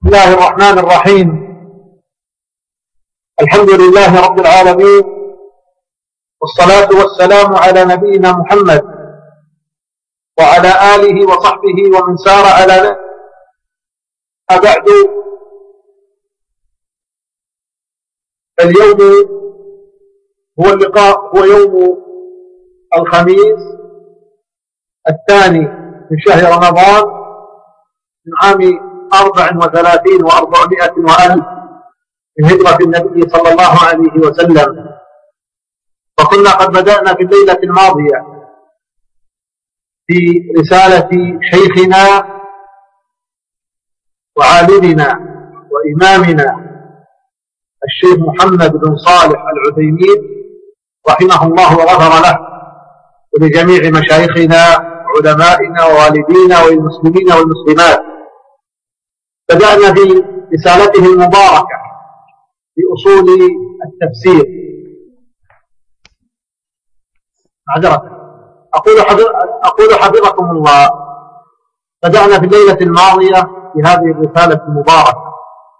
بسم الله الرحمن الرحيم. الحمد لله رب العالمين، والصلاة والسلام على نبينا محمد وعلى آله وصحبه ومن سار على نهجه. بعد، اليوم هو اللقاء هو يوم الخميس الثاني من شهر رمضان من عام 34 و400 وألف من هجرة النبي صلى الله عليه وسلم. وكنا قد بدأنا في الليلة الماضية في رسالة شيخنا وعالمنا وإمامنا الشيخ محمد بن صالح العثيمين رحمه الله وغفر له، ولجميع مشايخنا وعلمائنا ووالدينا والمسلمين والمسلمات. بدأنا في رسالته المباركة في أصول التفسير. أقول حفظكم الله، بدأنا في الليلة الماضية في هذه الرسالة المباركة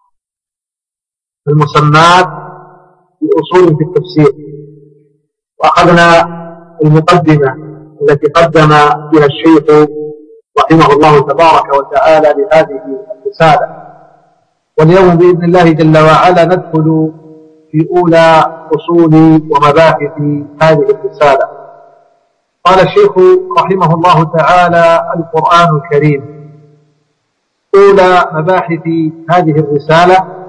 المسمات بأصول في التفسير، وأخذنا المقدمة التي قدم بها الشيخ رحمه الله تبارك وتعالى لهذه الرسالة. واليوم بإذن الله جل وعلا ندخل في أولى أصول ومباحث هذه الرسالة. قال الشيخ رحمه الله تعالى: القرآن الكريم. أولى مباحث هذه الرسالة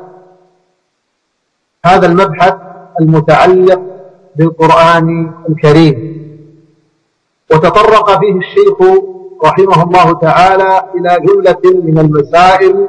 هذا المبحث المتعلق بالقرآن الكريم، وتطرق فيه الشيخ رحمه الله تعالى إلى جملة من المسائل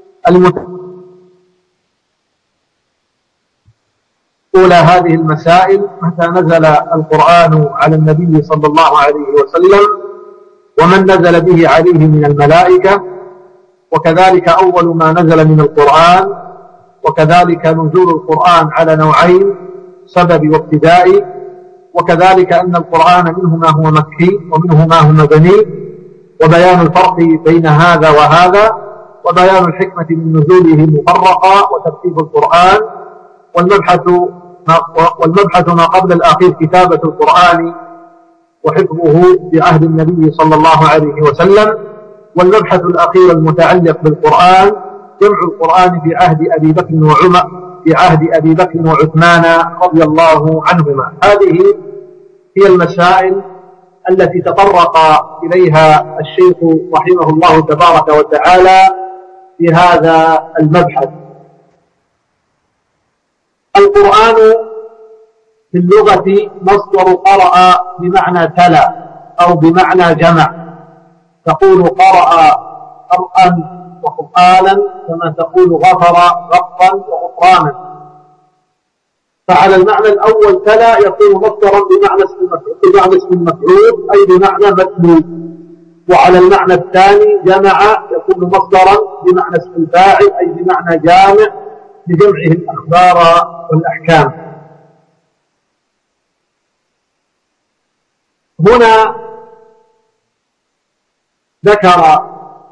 أولى هذه المسائل: متى نزل القرآن على النبي صلى الله عليه وسلم، ومن نزل به عليه من الملائكة، وكذلك أول ما نزل من القرآن، وكذلك نزول القرآن على نوعين: سبب وابتدائي، وكذلك أن القرآن منه ما هو مكي ومنه ما هو مدني، وبيان الفرق بين هذا وهذا، وبيان الحكمة من نزوله مفرقا وترتيب القرآن، والمبحث ما قبل الأخير كتابة القرآن وحفظه بعهد النبي صلى الله عليه وسلم، والمبحث الأخير المتعلق بالقرآن جمع القرآن في عهد أبي بكر وعمر، في عهد أبي بكر وعثمان رضي الله عنهما. هذه هي المسائل التي تطرق إليها الشيخ رحمه الله تبارك وتعالى في هذا المبحث. القرآن في اللغة مصدر قرأ بمعنى تلا أو بمعنى جمع، تقول قرأ قرأا وقرآنا، كما تقول غفر غفرا وغفرانا. فعلى المعنى الأول تلا يكون مصدرا بمعنى اسم المفعول أي بمعنى متلو، وعلى المعنى الثاني جمع يكون مصدرا بمعنى اسم الفاعل أي بمعنى جامع لجمعه الأخبار والأحكام. هنا ذكر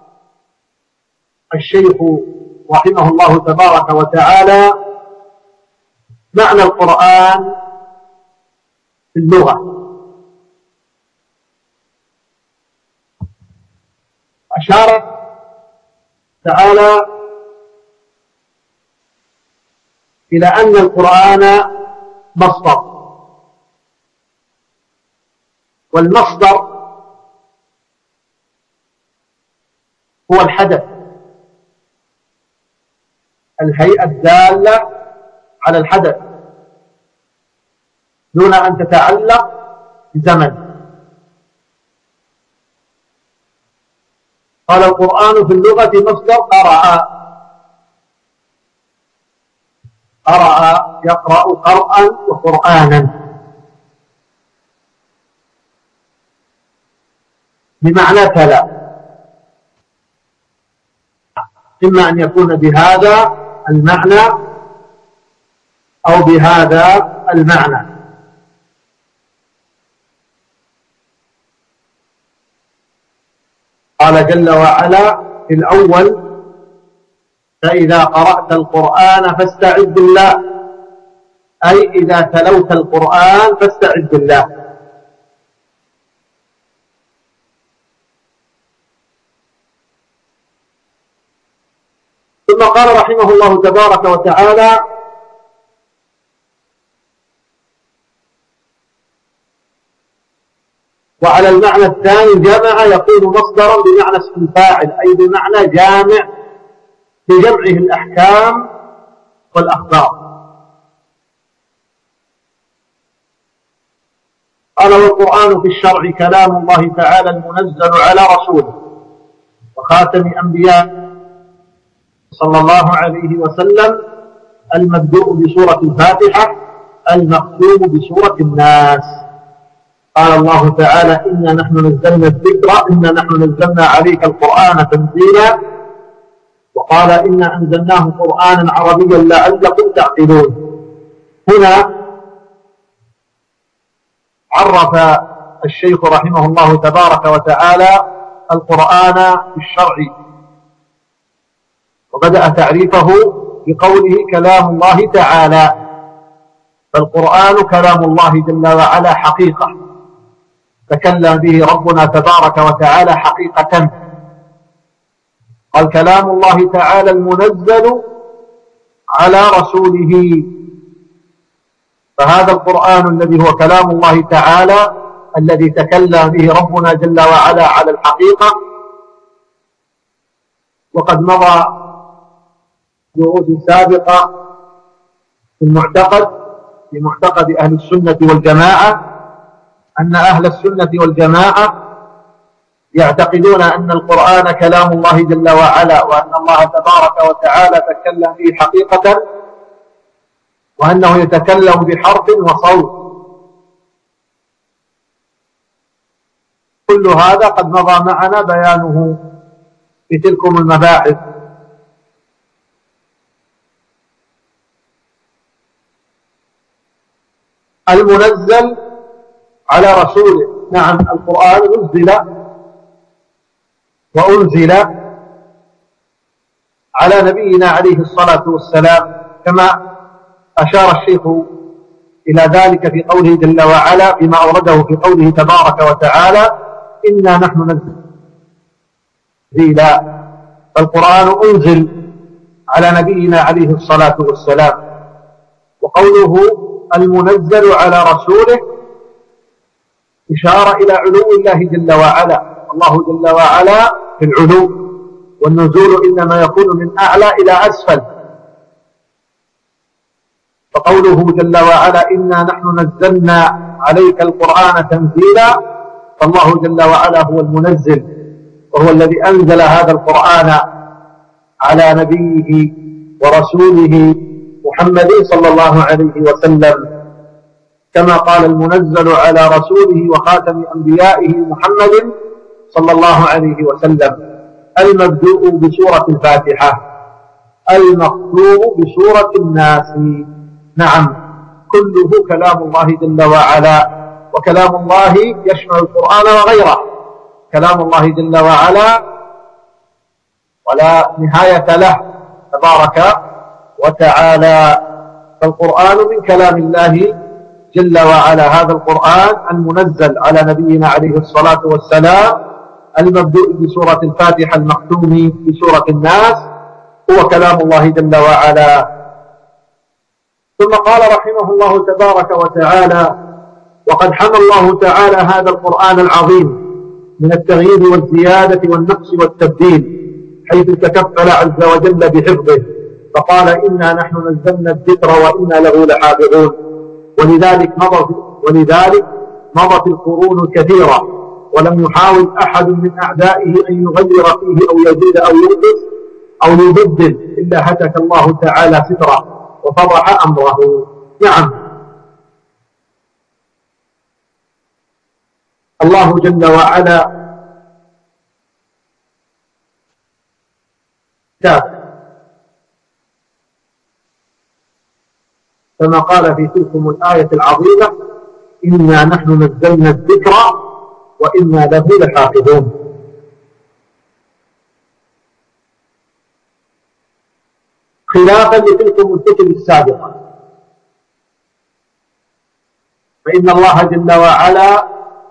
الشيخ رحمه الله تبارك وتعالى معنى القرآن في اللغة، أشار تعالى إلى أن القرآن مصدر، والمصدر هو الحدث، الهيئة الدالة على الحدث دون أن تتعلق بزمن. قال القرآن في اللغة مصدر قرأ، قرأ يقرأ قرأا وقرآنا بمعنى تلا، إما أن يكون بهذا المعنى أو بهذا المعنى. قال جل وعلا في الأول: فإذا قرأت القرآن فاستعذ بالله، أي إذا تلوت القرآن فاستعذ بالله. ثم قال رحمه الله تبارك وتعالى: وعلى المعنى الثاني جمع يكون مصدرا بمعنى اسم الفاعل، أي بمعنى جامع بجمعه الأحكام والأخبار. قال: والقرآن في الشرع كلام الله تعالى المنزل على رسوله وخاتم أنبياء صلى الله عليه وسلم، المبدوء بسورة الفاتحة، المختوم بسورة الناس. قال الله تعالى: إنا نحن نزلنا الذكر إنا نحن نزلنا عليك القرآن تنزيلا، وقال: إنا أنزلناه قرآنا عربيا لعلكم تعقلون. هنا عرف الشيخ رحمه الله تبارك وتعالى القرآن في الشرع، وبدأ تعريفه بقوله كلام الله تعالى. فالقرآن كلام الله جل وعلا حقيقة، تكلم به ربنا تبارك وتعالى حقيقة. قال: كلام الله تعالى المنزل على رسوله، فهذا القرآن الذي هو كلام الله تعالى الذي تكلم به ربنا جل وعلا على الحقيقة. وقد مضى دروس سابقة في معتقد أهل السنة والجماعة أن أهل السنة والجماعة يعتقدون أن القرآن كلام الله جل وعلا، وأن الله تبارك وتعالى تكلم به حقيقة، وأنه يتكلم بحرف وصوت. كل هذا قد مضى معنا بيانه في تلكم المباحث. المنزل على رسوله، نعم، القرآن وأنزل على نبينا عليه الصلاة والسلام، كما أشار الشيخ إلى ذلك في قوله جل وعلا بما أورده في قوله تبارك وتعالى: إنا نحن نزل. فالقرآن أنزل على نبينا عليه الصلاة والسلام. وقوله المنزل على رسوله إشارة إلى علو الله جل وعلا. الله جل وعلا في العلو، والنزول إنما يكون من أعلى إلى أسفل. فقوله جل وعلا: إنا نحن نزلنا عليك القرآن تنزيلا، فالله جل وعلا هو المنزل، وهو الذي أنزل هذا القرآن على نبيه ورسوله محمد صلى الله عليه وسلم، كما قال: المنزل على رسوله وخاتم أنبيائه محمد صلى الله عليه وسلم، المبدوء بسورة الفاتحة، المختوم بسورة الناس. نعم، كله كلام الله جل وعلا، وكلام الله يشمل القرآن وغيره. كلام الله جل وعلا ولا نهاية له تبارك وتعالى. فالقرآن من كلام الله جل وعلا. هذا القرآن المنزل على نبينا عليه الصلاة والسلام، المبدوء بسورة الفاتحة، المختوم بسورة الناس، هو كلام الله جل وعلا. ثم قال رحمه الله تبارك وتعالى: وقد حمى الله تعالى هذا القرآن العظيم من التغيير والزيادة والنقص والتبديل، حيث تكفل عز وجل بحفظه، فقال: إنا نحن نزلنا الذكر وإنا له لحافظون. ولذلك مضت القرون الكثيرة، ولم يحاول أحد من أعدائه أن يغير فيه أو يزيد أو ينقص أو يبدل، إلا هتك الله تعالى ستره وفضح أمره. نعم، الله جل وعلا كما قال في تلكم الآية العظيمة: إنا نحن نزلنا الذكر وإنا له لحافظون. خلافا لتلكم الكتب السابقة، فإن الله جل وعلا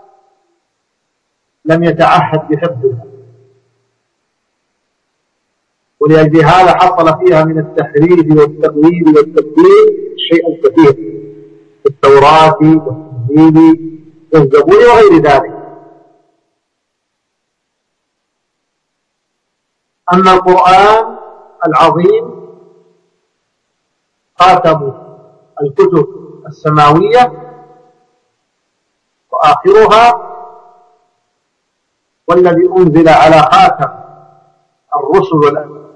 لم يتعهد بحفظها، ولأجل هذا حصل فيها من التحريف والتغيير والتبديل الشيء الكثير في التوراة والإنجيل والزبور وغير ذلك. أما القرآن العظيم خاتم الكتب السماوية وآخرها، والذي أنزل على خاتم الرسل والأنبياء.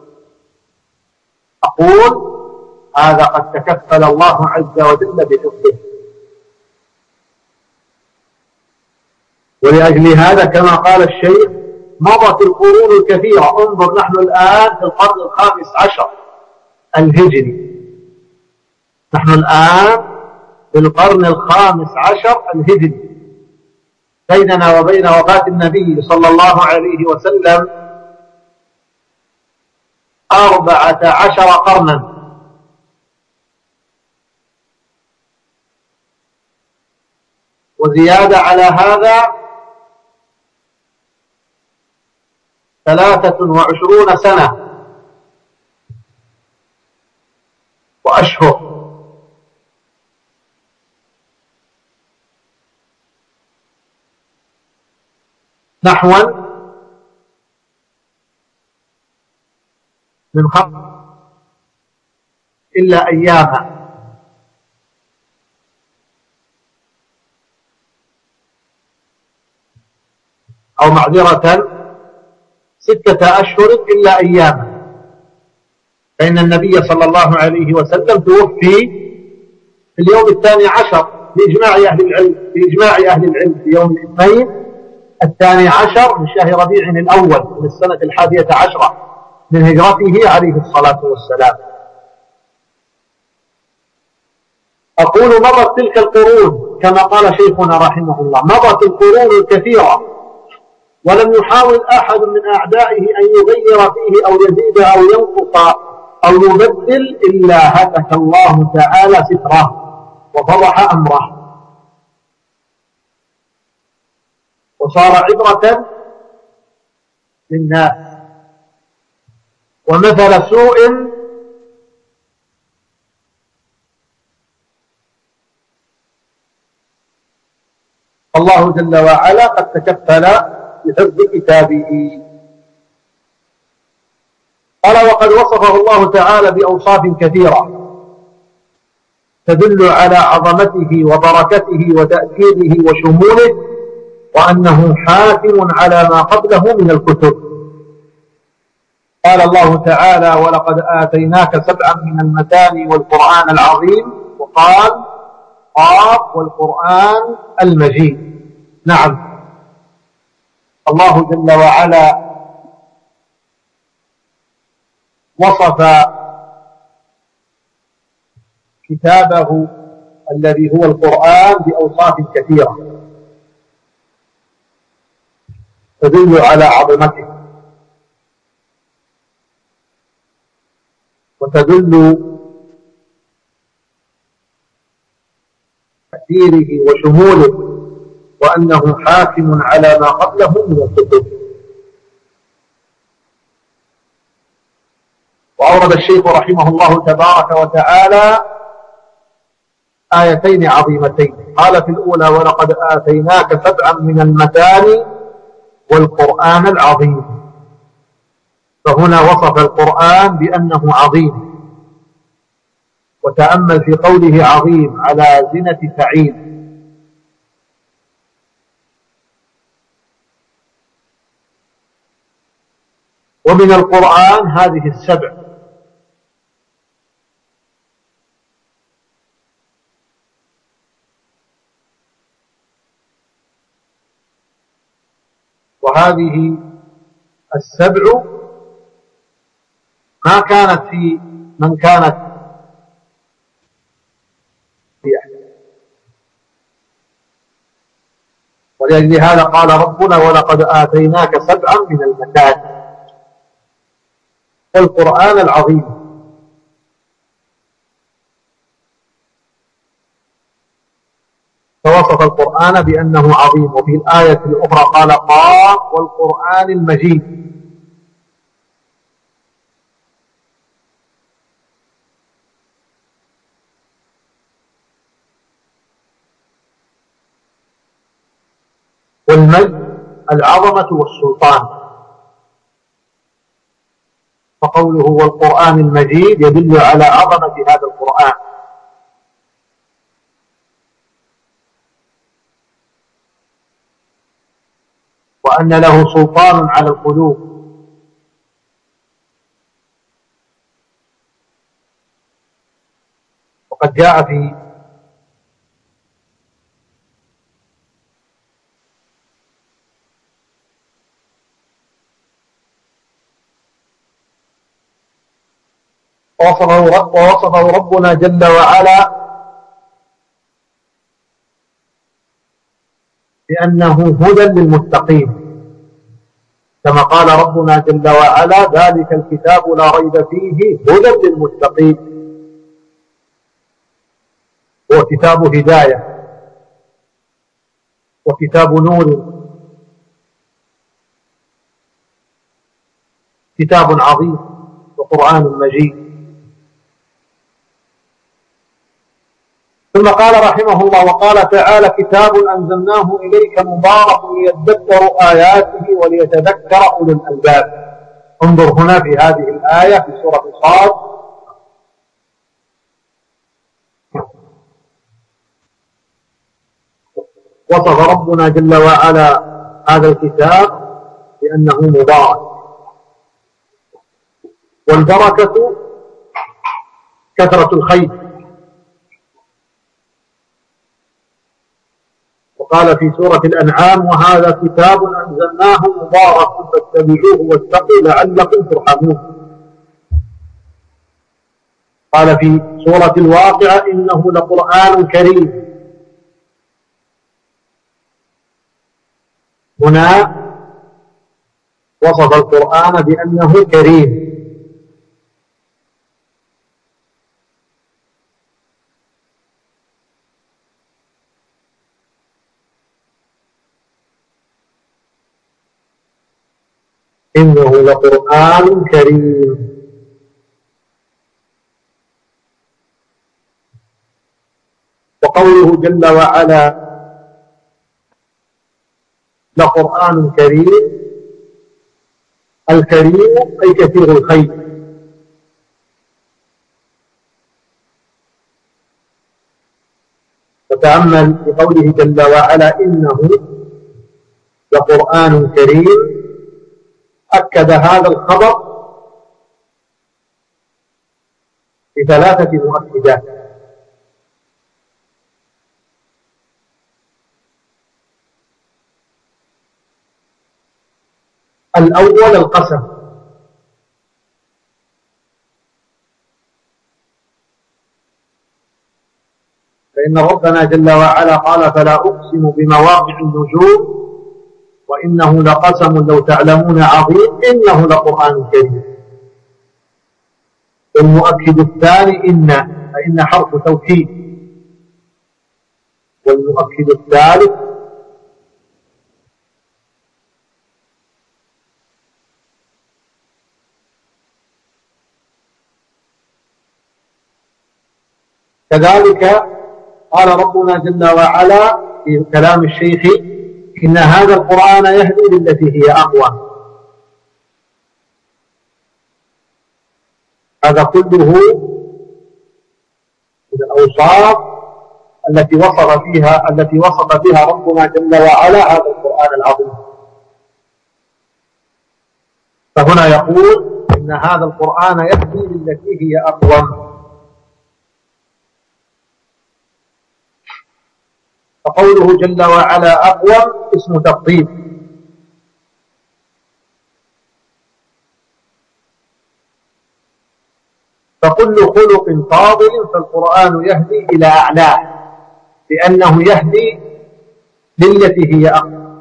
أقول هذا قد تكفل الله عز وجل بحفظه، ولأجل هذا كما قال الشيخ مضت القرون الكثيرة. انظر نحن الآن في القرن الخامس عشر الهجري، نحن الآن في القرن الخامس عشر الهجري، بيننا وبين وفاة النبي صلى الله عليه وسلم 14 قرنا، وزيادة على هذا 23 سنة وأشهر. نحو من 5 إلا أياما، أو معذرة 6 أشهر إلا أياما، فإن النبي صلى الله عليه وسلم توفي في اليوم 12 بإجماع أهل العلم في يوم الاثنين 12 من شهر ربيع الأول من السنة 11 من هجرته عليه الصلاة والسلام. أقول مضت تلك القرون كما قال شيخنا رحمه الله، مضت القرون الكثيرة ولم يحاول أحد من أعدائه أن يغير فيه أو يزيد أو ينقص أو يبدل إلا هتك الله تعالى ستره وفضح أمره، وصار عبرة للناس ومثل سوء الله جل وعلا قد تكفل بحفظ كتابه. قال وقد وصفه الله تعالى بأوصاف كثيرة تدل على عظمته وبركته وتأكيده وشموله، وأنه حاكم على ما قبله من الكتب. قال الله تعالى ولقد آتيناك 7 من المثاني والقرآن العظيم، وقال قاف والقرآن المجيد. نعم، الله جل وعلا وصف كتابه الذي هو القرآن بأوصاف كثيرة تدل على عظمته وتدل تأثيره وشموله، وأنه حاكم على ما قبله من الكتب. وأورد الشيخ رحمه الله تبارك وتعالى آيتين عظيمتين، قال في الأولى ولقد آتيناك 7 من المثاني والقرآن العظيم، فهنا وصف القرآن بأنه عظيم، وتأمل في قوله عظيم على زنة فعيل، ومن القرآن هذه 7، وهذه 7 ما كانت في من كانت في أحد، ولأجل هذا قال ربنا ولقد آتيناك 7 من المثاني والقرآن العظيم. ووصف القرآن بأنه عظيم. وفي الآية الأخرى قال قاف والقرآن المجيد. والمجد العظمة والسلطان، فقوله والقرآن المجيد يدل على عظمة هذا القرآن. وأن له سلطان على القلوب. وقد جاء في ووصفه ربنا جل وعلا بأنه هدى للمتقين، كما قال ربنا جل وعلا ذلك الكتاب لا ريب فيه هدى للمتقين. هو كتاب هداية وكتاب نور، كتاب عظيم وقرآن مجيد. ثم قال رحمه الله وقال تعالى كتاب أنزلناه إليك مبارك ليدبروا آياته وليتذكر أولو الألباب. انظر هنا في هذه الآية في سورة صاد وصف ربنا جل وعلا هذا الكتاب بأنه مبارك. والبركة كثرة الخير. وقال في سورة الأنعام وهذا كتاب أنزلناه مبارك فاتبعوه واتقوا لعلكم ترحمون. قال في سورة الواقعة إنه لقرآن كريم. هنا وصف القرآن بأنه كريم. إنه لقرآن كريم. وقوله جل وعلا لقرآن كريم، الكريم أي كثير الخير. فتأمل بقوله جل وعلا إنه لقرآن كريم، أكد هذا الخبر بثلاثة مؤكدات. الأول القسم، فإن ربنا جل وعلا قال فلا أقسم بمواقع النجوم وإنه لقسم لو تعلمون عظيم إنه لقرآن كريم. والمؤكد الثاني فإن حرف توكيد. والمؤكد الثالث كذلك قال ربنا جل وعلا في كلام الشيخ إن هذا القرآن يهدي للتي هي أقوى. هذا كله من الأوصاف التي وصف بها ربنا جل وعلا هذا القرآن العظيم. فهنا يقول إن هذا القرآن يهدي للتي هي أقوى. فقوله جل وعلا أقوى اسم تفضيل. فكل خلق فاضل فالقرآن يهدي إلى أعلاه لأنه يهدي للتي هي أقوى.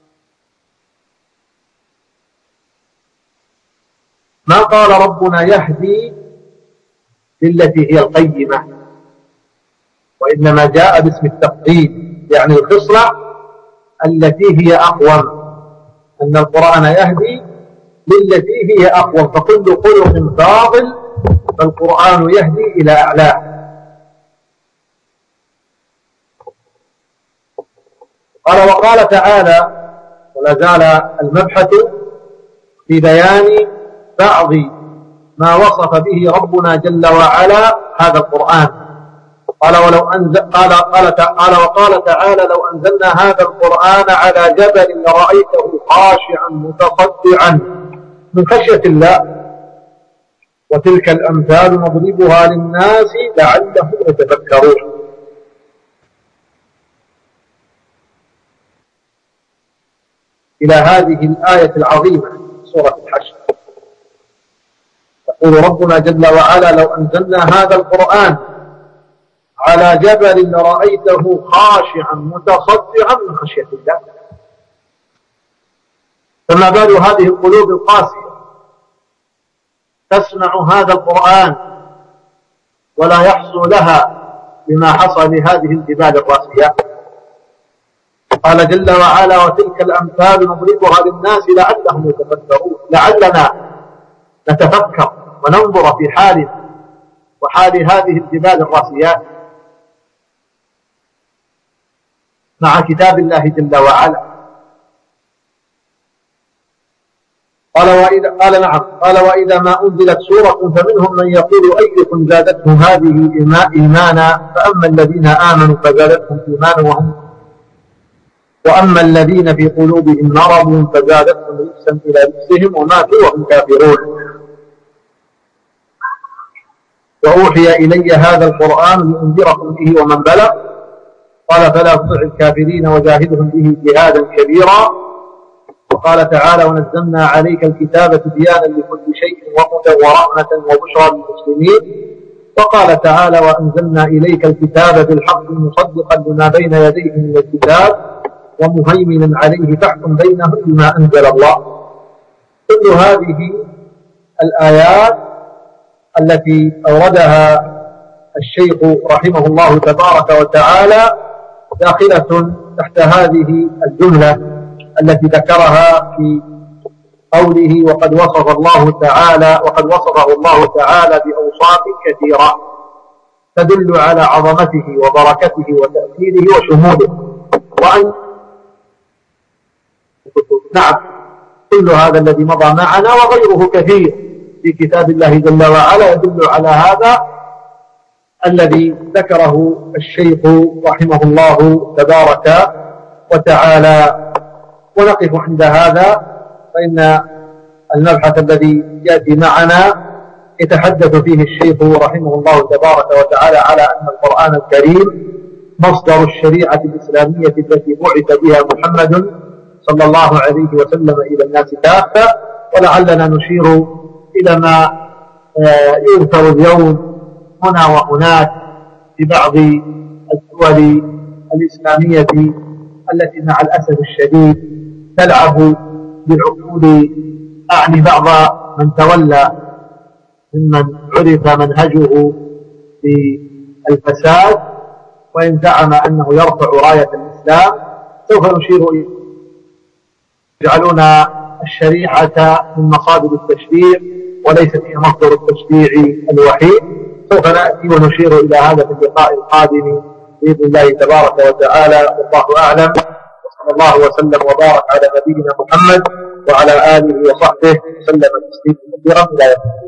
ما قال ربنا يهدي للتي هي القيمة، وإنما جاء باسم التفضيل يعني الخصلة التي هي أقوم، أن القرآن يهدي للتي هي أقوم، فكل خلق فاضل فالقرآن يهدي إلى أعلاه. قال وقال تعالى، ولا زال المبحث في بيان بعض ما وصف به ربنا جل وعلا هذا القرآن. وقال تعالى لو أنزلنا هذا القرآن على جبل لرأيته خاشعا متصدعا من خشية الله وتلك الأمثال نضربها للناس لعلهم يتفكرون. إلى هذه الآية العظيمة سورة الحشر يقول ربنا جل وعلا لو أنزلنا هذا القرآن على جبل لرأيته خاشعا متصدعا من خشية الله. فما بال هذه القلوب القاسية تسمع هذا القرآن ولا يحصل لها بما حصل لهذه الجبال الراسيات. قال جل وعلا وتلك الأمثال نضربها للناس لعلهم يتفكرون، لعلنا نتفكر وننظر في حالنا وحال هذه الجبال الراسيات مع كتاب الله جل وعلا. قال وإذا ما أنزلت سورة فمنهم من يقول أيكم زادته هذه إيمانا فأما الذين آمنوا فزادتهم إيمانا وأما الذين في قلوبهم مرض فزادتهم رجسا إلى رجسهم وماتوا وهم كافرون. وأوحي إلي هذا القرآن لأنذركم به ومن بلغ قال فلا تطع الكافرين وجاهدهم به جهادا كبيرا. وقال تعالى ونزلنا عليك الكتاب تبيانا لكل شيء وهدى ورحمة وبشرى للمسلمين. وقال تعالى وأنزلنا إليك الكتاب بالحق مصدقا لما بين يديه من الكتاب ومهيمنا عليه فاحكم بينهم بما أنزل الله. كل هذه الآيات التي أوردها الشيخ رحمه الله تبارك وتعالى داخلة تحت هذه الجملة التي ذكرها في قوله وقد وصفه الله تعالى بأوصاف كثيرة تدل على عظمته وبركته وتأثيره وشموله. نعم كل هذا الذي مضى معنا وغيره كثير في كتاب الله جل وعلا يدل على هذا الذي ذكره الشيخ رحمه الله تبارك وتعالى. ونقف عند هذا، فإن المبحث الذي يأتي معنا يتحدث فيه الشيخ رحمه الله تبارك وتعالى على أن القرآن الكريم مصدر الشريعة الإسلامية التي بعث بها محمد صلى الله عليه وسلم إلى الناس كافة. ولعلنا نشير إلى ما يذكر اليوم هنا وهناك في بعض الدول الإسلامية التي مع الأسف الشديد تلعب بالعقول، أعني بعض من تولى ممن عرف منهجه في الفساد وإن زعم أنه يرفع راية الإسلام. سوف نشير إليه يجعلون الشريعة من مصادر التشريع وليست هي مصدر التشريع الوحيد. سوف نأتي ونشير إلى هذا في اللقاء القادم بإذن الله تبارك وتعالى. والله أعلم، وصلى الله وسلم وبارك على نبينا محمد وعلى آله وصحبه وسلم تسليما كثيرا إلى يوم الدين.